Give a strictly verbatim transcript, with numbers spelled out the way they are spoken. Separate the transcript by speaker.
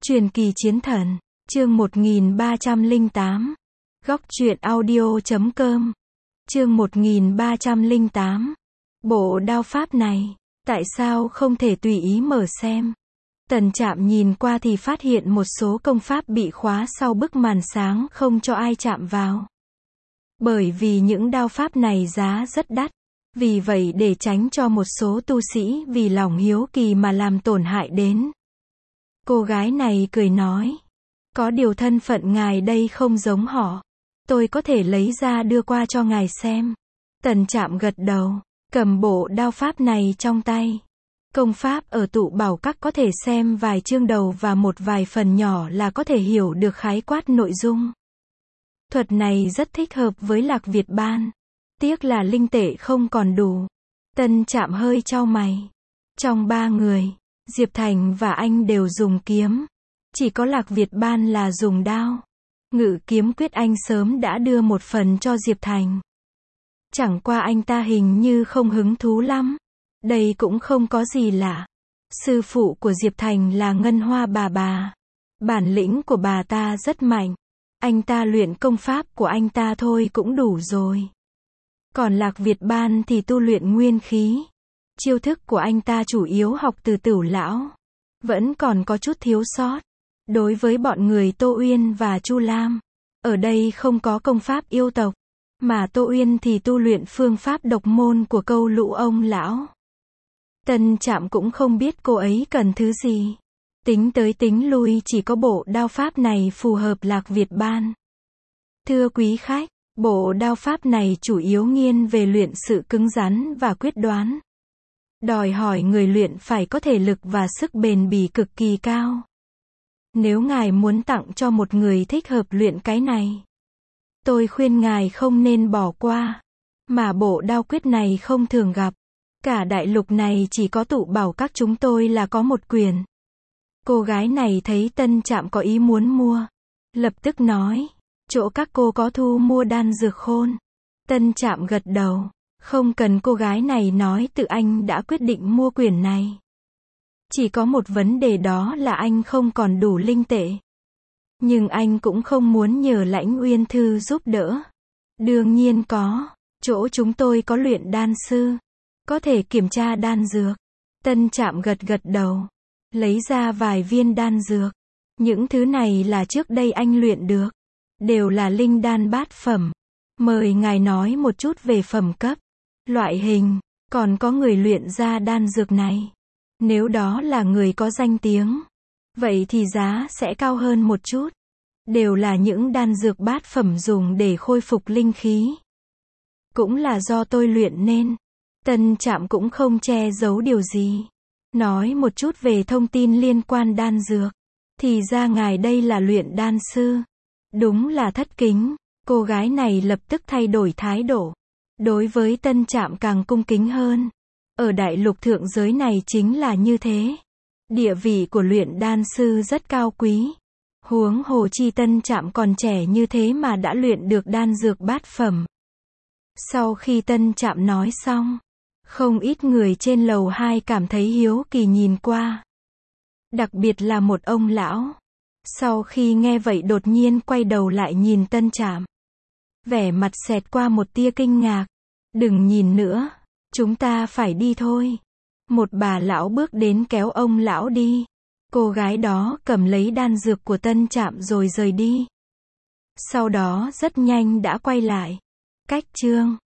Speaker 1: Truyền kỳ chiến thần, chương một nghìn ba trăm lẻ tám. Góc truyện audio chấm com. Chương một nghìn ba trăm lẻ tám. Bộ đao pháp này, tại sao không thể tùy ý mở xem? Tần Trạm nhìn qua thì phát hiện một số công pháp bị khóa sau bức màn sáng không cho ai chạm vào. Bởi vì những đao pháp này giá rất đắt. Vì vậy để tránh cho một số tu sĩ vì lòng hiếu kỳ mà làm tổn hại đến. Cô gái này cười nói. Có điều thân phận ngài đây không giống họ. Tôi có thể lấy ra đưa qua cho ngài xem. Tần Trạm gật đầu, cầm bộ đao pháp này trong tay. Công pháp ở tụ bảo các có thể xem vài chương đầu và một vài phần nhỏ là có thể hiểu được khái quát nội dung. Thuật này rất thích hợp với Lạc Việt Ban. Tiếc là linh tệ không còn đủ. Tân Trạm hơi chau mày. Trong ba người, Diệp Thành và anh đều dùng kiếm. Chỉ có Lạc Việt Ban là dùng đao. Ngự kiếm quyết anh sớm đã đưa một phần cho Diệp Thành. Chẳng qua anh ta hình như không hứng thú lắm. Đây cũng không có gì lạ. Sư phụ của Diệp Thành là Ngân Hoa bà bà. Bản lĩnh của bà ta rất mạnh. Anh ta luyện công pháp của anh ta thôi cũng đủ rồi. Còn Lạc Việt Ban thì tu luyện nguyên khí. Chiêu thức của anh ta chủ yếu học từ Tửu lão. Vẫn còn có chút thiếu sót. Đối với bọn người Tô Uyên và Chu Lam, ở đây không có công pháp yêu tộc. Mà Tô Uyên thì tu luyện phương pháp độc môn của Câu Lũ ông lão. Tân Trạm cũng không biết cô ấy cần thứ gì. Tính tới tính lui chỉ có bộ đao pháp này phù hợp Lạc Việt Ban. Thưa quý khách, bộ đao pháp này chủ yếu nghiêng về luyện sự cứng rắn và quyết đoán. Đòi hỏi người luyện phải có thể lực và sức bền bỉ cực kỳ cao. Nếu ngài muốn tặng cho một người thích hợp luyện cái này, tôi khuyên ngài không nên bỏ qua. Mà bộ đao quyết này không thường gặp. Cả đại lục này chỉ có tụ bảo các chúng tôi là có một quyển. Cô gái này thấy Tân Trạm có ý muốn mua. Lập tức nói, chỗ các cô có thu mua đan dược khôn. Tân Trạm gật đầu. Không cần cô gái này nói, tự anh đã quyết định mua quyển này. Chỉ có một vấn đề, đó là anh không còn đủ linh tệ. Nhưng anh cũng không muốn nhờ Lãnh Uyên Thư giúp đỡ. Đương nhiên có. Chỗ chúng tôi có luyện đan sư. Có thể kiểm tra đan dược. Tân Trạm gật gật đầu. Lấy ra vài viên đan dược. Những thứ này là trước đây anh luyện được. Đều là linh đan bát phẩm. Mời ngài nói một chút về phẩm cấp, loại hình, còn có người luyện ra đan dược này. Nếu đó là người có danh tiếng, vậy thì giá sẽ cao hơn một chút. Đều là những đan dược bát phẩm dùng để khôi phục linh khí. Cũng là do tôi luyện nên. Tân Trạm cũng không che giấu điều gì. Nói một chút về thông tin liên quan đan dược. Thì ra ngài đây là luyện đan sư. Đúng là thất kính. Cô gái này lập tức thay đổi thái độ. Đối với Tân Trạm càng cung kính hơn. Ở đại lục thượng giới này chính là như thế. Địa vị của luyện đan sư rất cao quý. Huống hồ chi Tân Trạm còn trẻ như thế mà đã luyện được đan dược bát phẩm. Sau khi Tân Trạm nói xong, không ít người trên lầu hai cảm thấy hiếu kỳ nhìn qua. Đặc biệt là một ông lão. Sau khi nghe vậy đột nhiên quay đầu lại nhìn Tân Trạm. Vẻ mặt xẹt qua một tia kinh ngạc. Đừng nhìn nữa, chúng ta phải đi thôi. Một bà lão bước đến kéo ông lão đi. Cô gái đó cầm lấy đan dược của Tân Trạm rồi rời đi. Sau đó rất nhanh đã quay lại. Cách chương